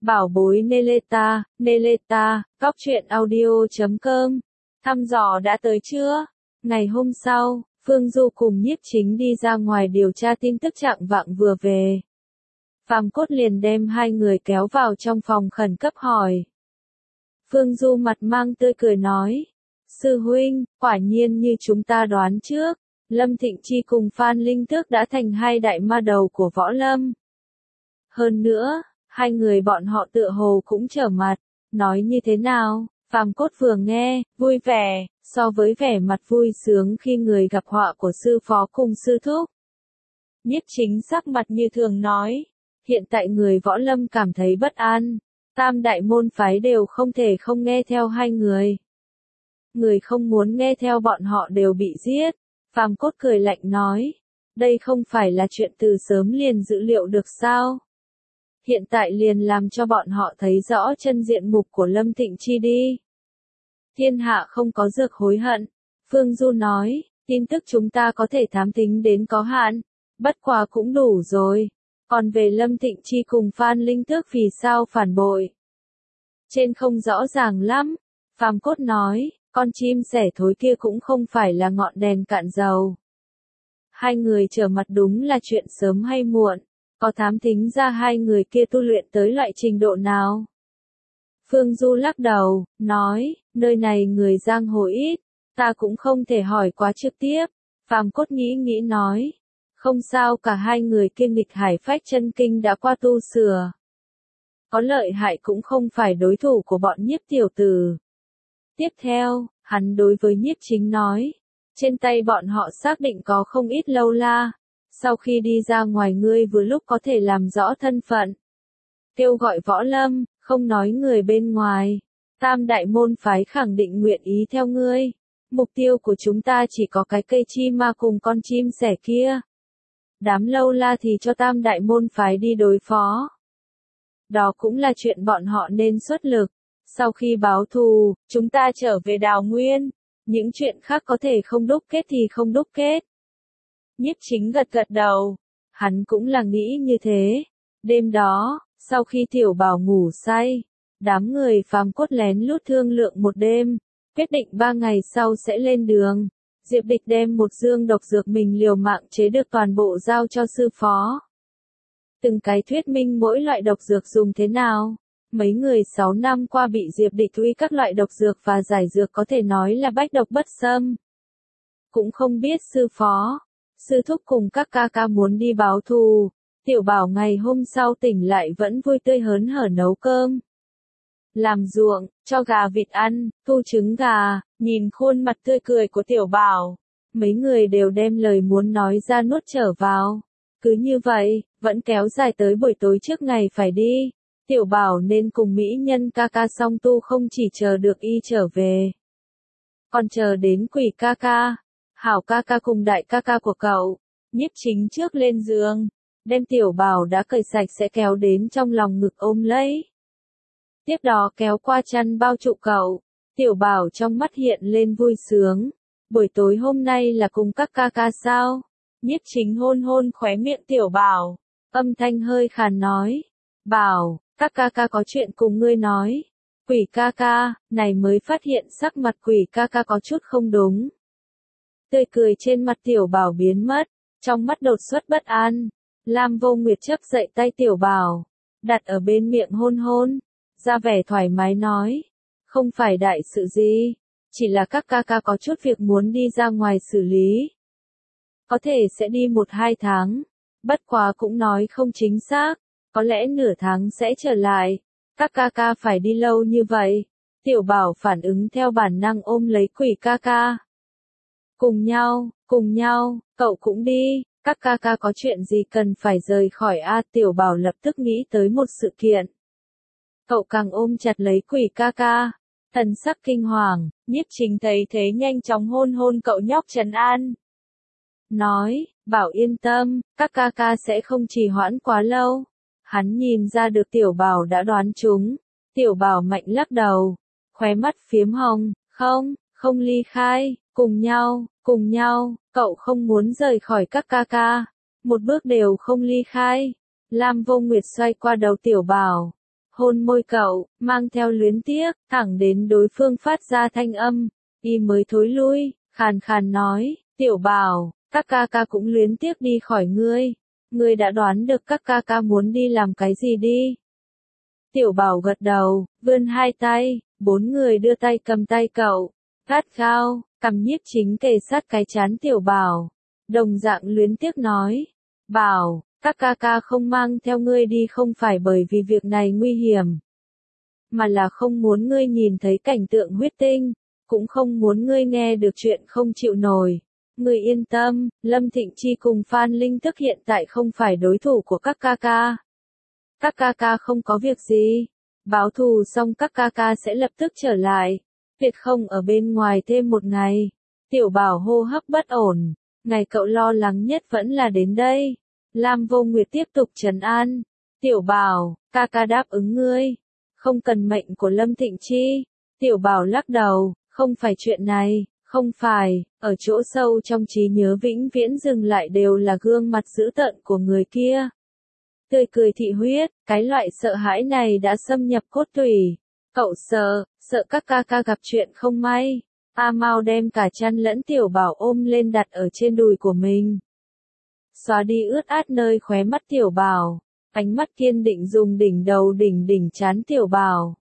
Bảo bối Neleta, Neleta, cóc truyện audio.com. Thăm dò đã tới chưa? Ngày hôm sau, Phương Du cùng Nhiếp Chính đi ra ngoài điều tra tin tức trạng vạng vừa về. Phàm Cốt liền đem hai người kéo vào trong phòng khẩn cấp hỏi. Phương Du mặt mang tươi cười nói. Sư huynh, quả nhiên như chúng ta đoán trước, Lâm Thịnh Chi cùng Phan Linh Tước đã thành hai đại ma đầu của võ lâm. Hơn nữa, hai người bọn họ tựa hồ cũng trở mặt, nói như thế nào? Phàm Cốt vừa nghe, vui vẻ, so với vẻ mặt vui sướng khi người gặp họa của sư phó cùng sư thúc. Nhiếp Chính sắc mặt như thường nói, hiện tại người võ lâm cảm thấy bất an, tam đại môn phái đều không thể không nghe theo hai người. Người không muốn nghe theo bọn họ đều bị giết. Phàm Cốt cười lạnh nói, đây không phải là chuyện từ sớm liền dự liệu được sao? Hiện tại liền làm cho bọn họ thấy rõ chân diện mục của Lâm Thịnh Chi đi. Thiên hạ không có dược hối hận. Phương Du nói, tin tức chúng ta có thể thám thính đến có hạn, bất quá cũng đủ rồi. Còn về Lâm Thịnh Chi cùng Phan Linh Tước vì sao phản bội? Trên không rõ ràng lắm. Phàm Cốt nói, con chim sẻ thối kia cũng không phải là ngọn đèn cạn dầu. Hai người trở mặt đúng là chuyện sớm hay muộn. Có thám thính ra hai người kia tu luyện tới loại trình độ nào? Phương Du lắc đầu, nói, nơi này người giang hồ ít, ta cũng không thể hỏi quá trực tiếp. Phàm Cốt nghĩ nói, không sao, cả hai người kia nghịch hải phách chân kinh đã qua tu sửa. Có lợi hại cũng không phải đối thủ của bọn Nhiếp tiểu tử. Tiếp theo, hắn đối với Nhiếp Chính nói, trên tay bọn họ xác định có không ít lâu la. Sau khi đi ra ngoài ngươi vừa lúc có thể làm rõ thân phận. Kêu gọi võ lâm, không nói người bên ngoài. Tam đại môn phái khẳng định nguyện ý theo ngươi. Mục tiêu của chúng ta chỉ có cái cây chi ma cùng con chim sẻ kia. Đám lâu la thì cho tam đại môn phái đi đối phó. Đó cũng là chuyện bọn họ nên xuất lực. Sau khi báo thù, chúng ta trở về Đào Nguyên. Những chuyện khác có thể không đúc kết thì không đúc kết. Nhiếp Chính gật đầu. Hắn cũng là nghĩ như thế. Đêm đó, sau khi Tiểu Bảo ngủ say, đám người Phàm Cốt lén lút thương lượng một đêm, quyết định 3 ngày sau sẽ lên đường. Diệp Địch đem một dương độc dược mình liều mạng chế được toàn bộ giao cho sư phó. Từng cái thuyết minh mỗi loại độc dược dùng thế nào. Mấy người 6 năm qua bị Diệp Địch uy các loại độc dược và giải dược có thể nói là bách độc bất xâm. Cũng không biết sư phó, sư thúc cùng các ca ca muốn đi báo thù. Tiểu Bảo ngày hôm sau tỉnh lại vẫn vui tươi hớn hở nấu cơm, làm ruộng, cho gà vịt ăn, thu trứng gà. Nhìn khuôn mặt tươi cười của Tiểu Bảo, mấy người đều đem lời muốn nói ra nuốt trở vào. Cứ như vậy, vẫn kéo dài tới buổi tối trước ngày phải đi. Tiểu Bảo nên cùng mỹ nhân ca ca song tu không chỉ chờ được y trở về, còn chờ đến Quỷ ca ca, Hảo ca ca cùng đại ca ca của cậu. Nhiếp Chính trước lên giường, đem Tiểu Bảo đã cởi sạch sẽ kéo đến trong lòng ngực ôm lấy. Tiếp đó kéo qua chăn bao trụ cậu. Tiểu Bảo trong mắt hiện lên vui sướng. Buổi tối hôm nay là cùng các ca ca sao? Nhiếp Chính hôn hôn khóe miệng Tiểu Bảo, âm thanh hơi khàn nói. Bảo, các ca ca có chuyện cùng ngươi nói. Quỷ ca ca, này mới phát hiện sắc mặt Quỷ ca ca có chút không đúng. Tươi cười trên mặt Tiểu Bảo biến mất, trong mắt đột xuất bất an. Lam Vô Nguyệt chấp dậy tay Tiểu Bảo, đặt ở bên miệng hôn hôn, ra vẻ thoải mái nói, không phải đại sự gì, chỉ là các ca ca có chút việc muốn đi ra ngoài xử lý. Có thể sẽ đi 1-2 tháng, bất quá cũng nói không chính xác, có lẽ nửa tháng sẽ trở lại. Các ca ca phải đi lâu như vậy? Tiểu Bảo phản ứng theo bản năng ôm lấy Quỷ ca ca. Cùng nhau, cậu cũng đi. Các ca ca có chuyện gì cần phải rời khỏi a? Tiểu Bảo lập tức nghĩ tới một sự kiện. Cậu càng ôm chặt lấy Quỷ ca ca, thần sắc kinh hoàng. Nhiếp Chính thấy thế nhanh chóng hôn hôn cậu nhóc trấn an. Nói, Bảo yên tâm, các ca ca sẽ không trì hoãn quá lâu. Hắn nhìn ra được Tiểu Bảo đã đoán trúng. Tiểu Bảo mạnh lắc đầu, khóe mắt phiếm hồng, không ly khai, cùng nhau, cậu không muốn rời khỏi các ca ca, một bước đều không ly khai. Lam Vô Nguyệt xoay qua đầu Tiểu Bảo, hôn môi cậu, mang theo luyến tiếc, thẳng đến đối phương phát ra thanh âm, y mới thối lui, khàn khàn nói, tiểu bảo, các ca ca cũng luyến tiếc đi khỏi ngươi. Ngươi đã đoán được các ca ca muốn đi làm cái gì đi. Tiểu bảo gật đầu, vươn hai tay, bốn người đưa tay cầm tay cậu, gắt gao, cầm Nhiếp Chính kề sát cái trán tiểu bảo, đồng dạng luyến tiếc nói, bảo, các ca ca không mang theo ngươi đi không phải bởi vì việc này nguy hiểm, mà là không muốn ngươi nhìn thấy cảnh tượng huyết tinh, cũng không muốn ngươi nghe được chuyện không chịu nổi. Ngươi yên tâm, Lâm Thịnh Chi cùng Phan Linh Thức hiện tại không phải đối thủ của các ca ca. Các ca ca không có việc gì. Báo thù xong các ca ca sẽ lập tức trở lại. Tuyệt không ở bên ngoài thêm một ngày. Tiểu bảo hô hấp bất ổn. Ngày cậu lo lắng nhất vẫn là đến đây. Lam Vô Nguyệt tiếp tục trấn an. Tiểu bảo, ca ca đáp ứng ngươi. Không cần mệnh của Lâm Thịnh Chi. Tiểu bảo lắc đầu, không phải chuyện này. Không phải, ở chỗ sâu trong trí nhớ vĩnh viễn dừng lại đều là gương mặt dữ tợn của người kia. Tươi cười thị huyết, cái loại sợ hãi này đã xâm nhập cốt tủy. Cậu sợ các ca ca gặp chuyện không may. A Mao đem cả chăn lẫn tiểu bảo ôm lên đặt ở trên đùi của mình. Xóa đi ướt át nơi khóe mắt tiểu bảo, ánh mắt kiên định dùng đỉnh đầu đỉnh trán tiểu bảo.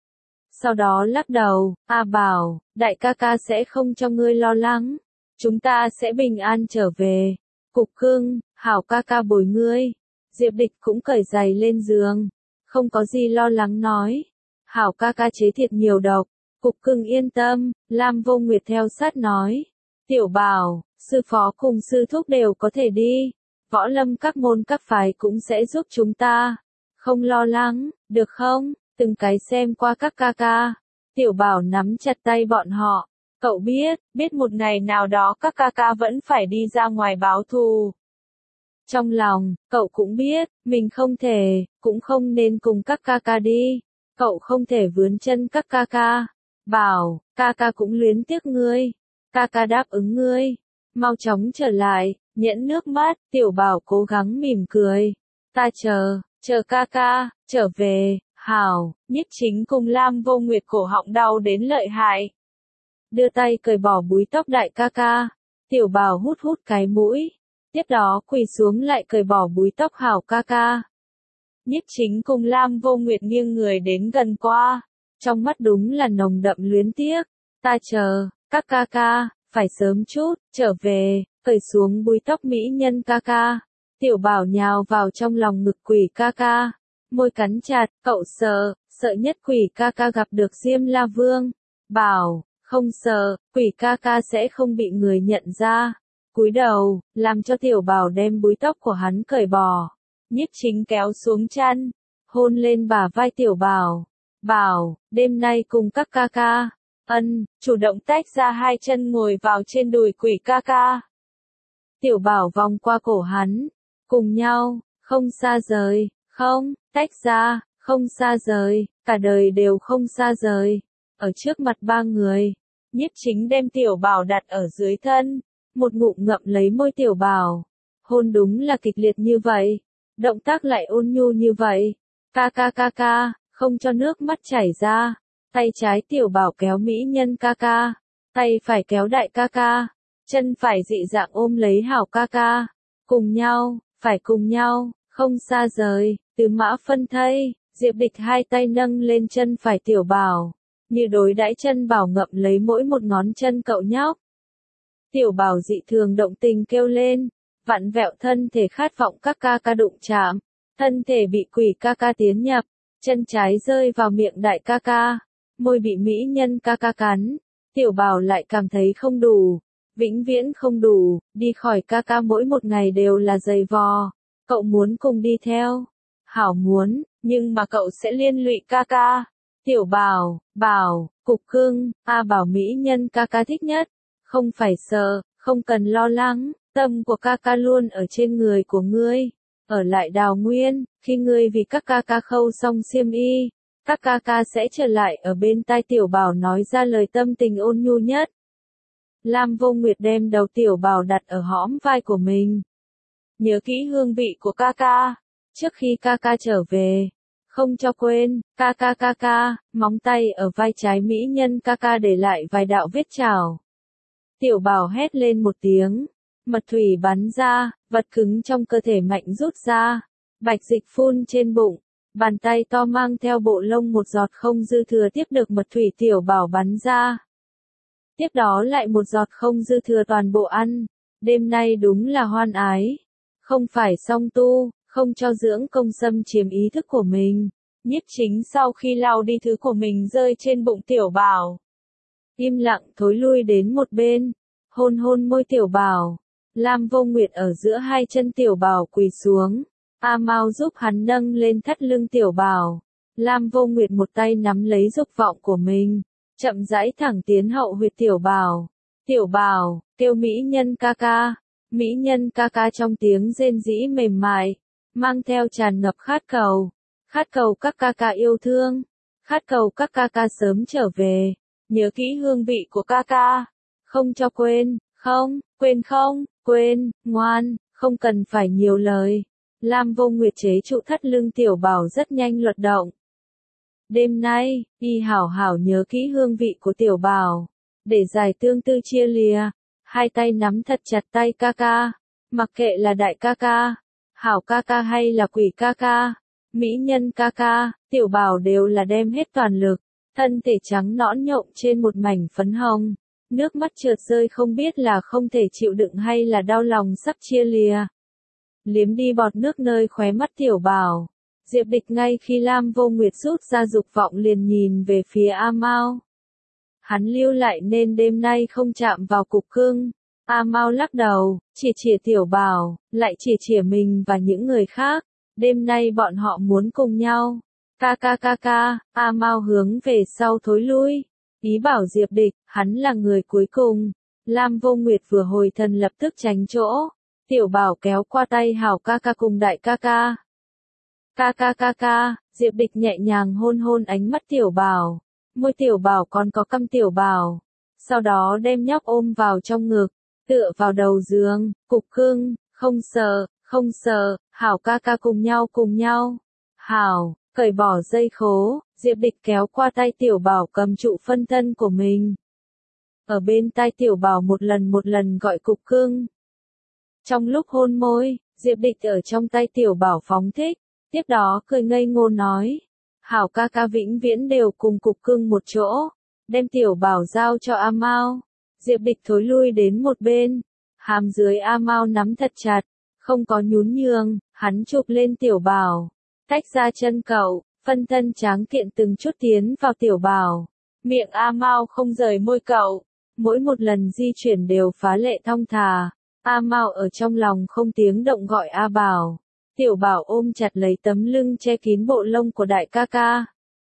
Sau đó lắc đầu, A bảo, đại ca ca sẽ không cho ngươi lo lắng. Chúng ta sẽ bình an trở về. Cục cưng, hảo ca ca bồi ngươi. Diệp Địch cũng cởi giày lên giường. Không có gì lo lắng nói. Hảo ca ca chế thiệt nhiều độc. Cục cưng yên tâm, Lam Vô Nguyệt theo sát nói. Tiểu bảo, sư phó cùng sư thúc đều có thể đi. Võ lâm các môn các phái cũng sẽ giúp chúng ta. Không lo lắng, được không? Từng cái xem qua các ca ca. Tiểu bảo nắm chặt tay bọn họ. Cậu biết một ngày nào đó các ca ca vẫn phải đi ra ngoài báo thù. Trong lòng, cậu cũng biết, mình không thể, cũng không nên cùng các ca ca đi. Cậu không thể vướn chân các ca ca. Bảo, ca ca cũng luyến tiếc ngươi. Ca ca đáp ứng ngươi. Mau chóng trở lại, nhẫn nước mắt, tiểu bảo cố gắng mỉm cười. Ta chờ ca ca, trở về. Hảo, Nhiếp Chính cùng Lam Vô Nguyệt cổ họng đau đến lợi hại. Đưa tay cởi bỏ búi tóc đại ca ca. Tiểu bảo hút cái mũi. Tiếp đó quỳ xuống lại cởi bỏ búi tóc hảo ca ca. Nhiếp Chính cùng Lam Vô Nguyệt nghiêng người đến gần qua. Trong mắt đúng là nồng đậm luyến tiếc. Ta chờ, các ca ca, phải sớm chút, trở về, cởi xuống búi tóc mỹ nhân ca ca. Tiểu bảo nhào vào trong lòng ngực quỷ ca ca. Môi cắn chặt, cậu sợ nhất quỷ ca ca gặp được Diêm La Vương. Bảo, không sợ, quỷ ca ca sẽ không bị người nhận ra. Cúi đầu, làm cho tiểu bảo đem búi tóc của hắn cởi bỏ. Nhiếp Chính kéo xuống chăn, hôn lên bả vai tiểu bảo. Bảo, đêm nay cùng các ca ca. Chủ động tách ra hai chân ngồi vào trên đùi quỷ ca ca. Tiểu bảo vòng qua cổ hắn, cùng nhau, không xa rời. Không, tách ra, không xa rời, cả đời đều không xa rời. Ở trước mặt ba người, Nhiếp Chính đem tiểu bảo đặt ở dưới thân, một ngụm ngậm lấy môi tiểu bảo. Hôn đúng là kịch liệt như vậy, động tác lại ôn nhu như vậy. Ca ca, không cho nước mắt chảy ra. Tay trái tiểu bảo kéo mỹ nhân ca ca, tay phải kéo đại ca ca, chân phải dị dạng ôm lấy hảo ca ca. Cùng nhau, phải cùng nhau. Không xa rời, Từ Mã phân thây, Diệp Địch hai tay nâng lên chân phải tiểu bảo, như đối đãi chân bảo ngậm lấy mỗi một ngón chân cậu nhóc. Tiểu bảo dị thường động tình kêu lên, vặn vẹo thân thể khát vọng các ca ca đụng chạm, thân thể bị quỷ ca ca tiến nhập, chân trái rơi vào miệng đại ca ca, môi bị mỹ nhân ca ca cắn, tiểu bảo lại cảm thấy không đủ, vĩnh viễn không đủ, đi khỏi ca ca mỗi một ngày đều là dày vò. Cậu muốn cùng đi theo. Hảo muốn, nhưng mà cậu sẽ liên lụy ca ca. Tiểu bảo, cục cưng, bảo mỹ nhân ca ca thích nhất. Không phải sợ, không cần lo lắng, tâm của ca ca luôn ở trên người của ngươi. Ở lại Đào Nguyên, khi ngươi vì các ca ca khâu xong xiêm y, các ca ca sẽ trở lại ở bên tai tiểu bảo nói ra lời tâm tình ôn nhu nhất. Lam Vô Nguyệt đem đầu tiểu bảo đặt ở hõm vai của mình. Nhớ kỹ hương vị của ca ca, trước khi ca ca trở về, Không cho quên, ca ca ca ca, móng tay ở vai trái mỹ nhân ca ca để lại vài đạo vết chảo. Tiểu Bảo hét lên một tiếng, mật thủy bắn ra, vật cứng trong cơ thể mạnh rút ra, bạch dịch phun trên bụng, bàn tay to mang theo bộ lông một giọt không dư thừa tiếp được mật thủy Tiểu Bảo bắn ra. Tiếp đó lại một giọt không dư thừa toàn bộ ăn, đêm nay đúng là hoan ái. Không phải song tu, không cho dưỡng công xâm chiếm ý thức của mình. Nhiếp Chính sau khi lau đi thứ của mình rơi trên bụng Tiểu Bảo, im lặng thối lui đến một bên, hôn hôn môi Tiểu Bảo. Lam Vô Nguyệt ở giữa hai chân Tiểu Bảo quỳ xuống, A Mao giúp hắn nâng lên thắt lưng Tiểu Bảo. Lam Vô Nguyệt một tay nắm lấy dục vọng của mình, chậm rãi thẳng tiến hậu huyệt Tiểu Bảo. Tiểu Bảo, kêu mỹ nhân ca ca. Mỹ nhân ca ca trong tiếng rên rỉ mềm mại, mang theo tràn ngập khát cầu các ca ca yêu thương, khát cầu các ca ca sớm trở về, nhớ kỹ hương vị của ca ca, không cho quên, không, quên, ngoan, không cần phải nhiều lời. Lam Vô Nguyệt chế trụ thắt lưng Tiểu Bảo rất nhanh luật động. Đêm nay, y hảo hảo nhớ kỹ hương vị của Tiểu Bảo, để giải tương tư chia lìa. Hai tay nắm thật chặt tay ca ca, mặc kệ là đại ca ca, hảo ca ca hay là quỷ ca ca, mỹ nhân ca ca, Tiểu Bảo đều là đem hết toàn lực, thân thể trắng nõn nhộm trên một mảnh phấn hồng, nước mắt trượt rơi không biết là không thể chịu đựng hay là đau lòng sắp chia lìa. Liếm đi bọt nước nơi khóe mắt Tiểu Bảo, Diệp Địch ngay khi Lam Vô Nguyệt rút ra dục vọng liền nhìn về phía A Mao. Hắn lưu lại nên đêm nay không chạm vào cục cưng. A Mao lắc đầu, chỉ chìa Tiểu Bảo, lại chỉ chìa mình và những người khác. Đêm nay bọn họ muốn cùng nhau. Ca ca ca ca, A Mao hướng về sau thối lui. Ý bảo Diệp Địch, hắn là người cuối cùng. Lam Vô Nguyệt vừa hồi thần lập tức tránh chỗ. Tiểu Bảo kéo qua tay hảo ca ca cùng đại ca ca. Ca ca ca ca, Diệp Địch nhẹ nhàng hôn hôn ánh mắt Tiểu Bảo. Môi Tiểu Bảo còn có căm Tiểu Bảo. Sau đó đem nhóc ôm vào trong ngực, tựa vào đầu giường, cục cưng, không sợ, hảo ca ca cùng nhau. Hảo, cởi bỏ dây khố, Diệp Địch kéo qua tay Tiểu Bảo cầm trụ phân thân của mình. Ở bên tai Tiểu Bảo một lần gọi cục cưng. Trong lúc hôn môi, Diệp Địch ở trong tay Tiểu Bảo phóng thích, tiếp đó cười ngây ngô nói. Hảo ca ca vĩnh viễn đều cùng cục cưng một chỗ, đem Tiểu Bảo giao cho A Mao. Diệp Địch thối lui đến một bên, hàm dưới A Mao nắm thật chặt, không có nhún nhường, hắn chụp lên Tiểu Bảo, tách ra chân cậu, phân thân tráng kiện từng chút tiến vào Tiểu Bảo. Miệng A Mao không rời môi cậu, mỗi một lần di chuyển đều phá lệ thong thả. A Mao ở trong lòng không tiếng động gọi A Bảo. Tiểu Bảo ôm chặt lấy tấm lưng che kín bộ lông của đại ca ca.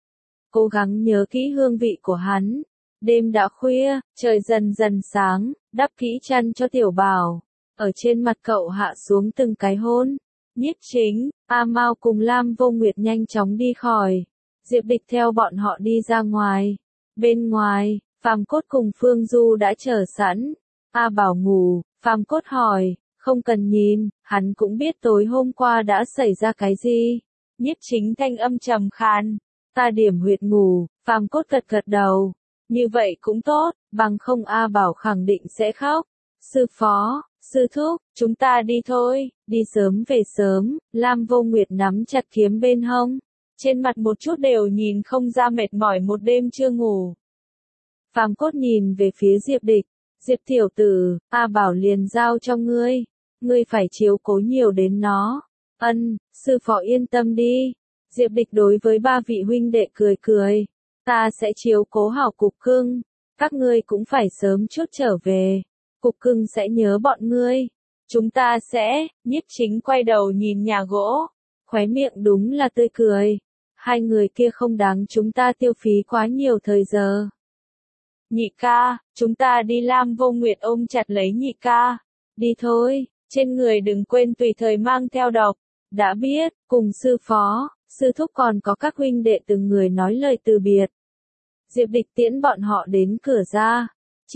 Cố gắng nhớ kỹ hương vị của hắn. Đêm đã khuya, trời dần dần sáng, đắp kỹ chăn cho Tiểu Bảo. Ở trên mặt cậu hạ xuống từng cái hôn. Nhiếp Chính, A Mao cùng Lam Vô Nguyệt nhanh chóng đi khỏi. Diệp Địch theo bọn họ đi ra ngoài. Bên ngoài, Phàm Cốt cùng Phương Du đã chờ sẵn. A Bảo ngủ, Phàm Cốt hỏi. Không cần nhìn, hắn cũng biết tối hôm qua đã xảy ra cái gì. Nhiếp Chính thanh âm trầm khàn. Ta điểm huyệt ngủ, Phàm Cốt gật đầu. Như vậy cũng tốt, bằng không A Bảo khẳng định sẽ khóc. Sư phó, sư thúc, chúng ta đi thôi, đi sớm về sớm. Lam Vô Nguyệt nắm chặt kiếm bên hông. Trên mặt một chút đều nhìn không ra mệt mỏi một đêm chưa ngủ. Phàm Cốt nhìn về phía Diệp Địch. Diệp tiểu tử, A Bảo liền giao cho ngươi. Ngươi phải chiếu cố nhiều đến nó. Ân, sư phó yên tâm đi. Diệp Địch đối với ba vị huynh đệ cười cười. Ta sẽ chiếu cố hảo cục cưng. Các ngươi cũng phải sớm chút trở về. Cục cưng sẽ nhớ bọn ngươi. Chúng ta sẽ, Nhiếp Chính quay đầu nhìn nhà gỗ. Khóe miệng đúng là tươi cười. Hai người kia không đáng chúng ta tiêu phí quá nhiều thời giờ. Nhị ca, chúng ta đi. Lam Vô Nguyệt ôm chặt lấy nhị ca. Đi thôi, trên người đừng quên tùy thời mang theo độc. Đã biết, cùng sư phó, sư thúc còn có các huynh đệ từng người nói lời từ biệt. Diệp Địch tiễn bọn họ đến cửa ra.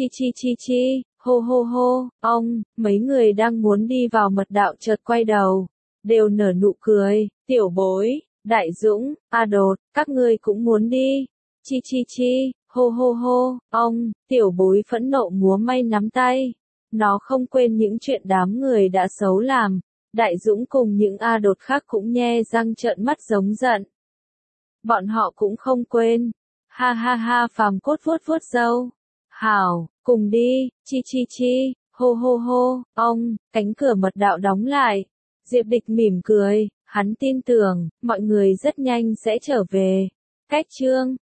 Chi, hô hô hô, ông, mấy người đang muốn đi vào mật đạo chợt quay đầu. Đều nở nụ cười, tiểu bối, Đại Dũng, A Đột, các ngươi cũng muốn đi. Chi chi chi, hô hô hô, ông, tiểu bối phẫn nộ múa may nắm tay. Nó không quên những chuyện đám người đã xấu làm. Đại Dũng cùng những A Đột khác cũng nhe răng trợn mắt giống giận. Bọn họ cũng không quên. Ha ha ha, Phàm Cốt vuốt vuốt râu. Hảo, cùng đi, chi chi chi, hô hô hô, ông, cánh cửa mật đạo đóng lại. Diệp Địch mỉm cười, hắn tin tưởng, mọi người rất nhanh sẽ trở về. Cách chương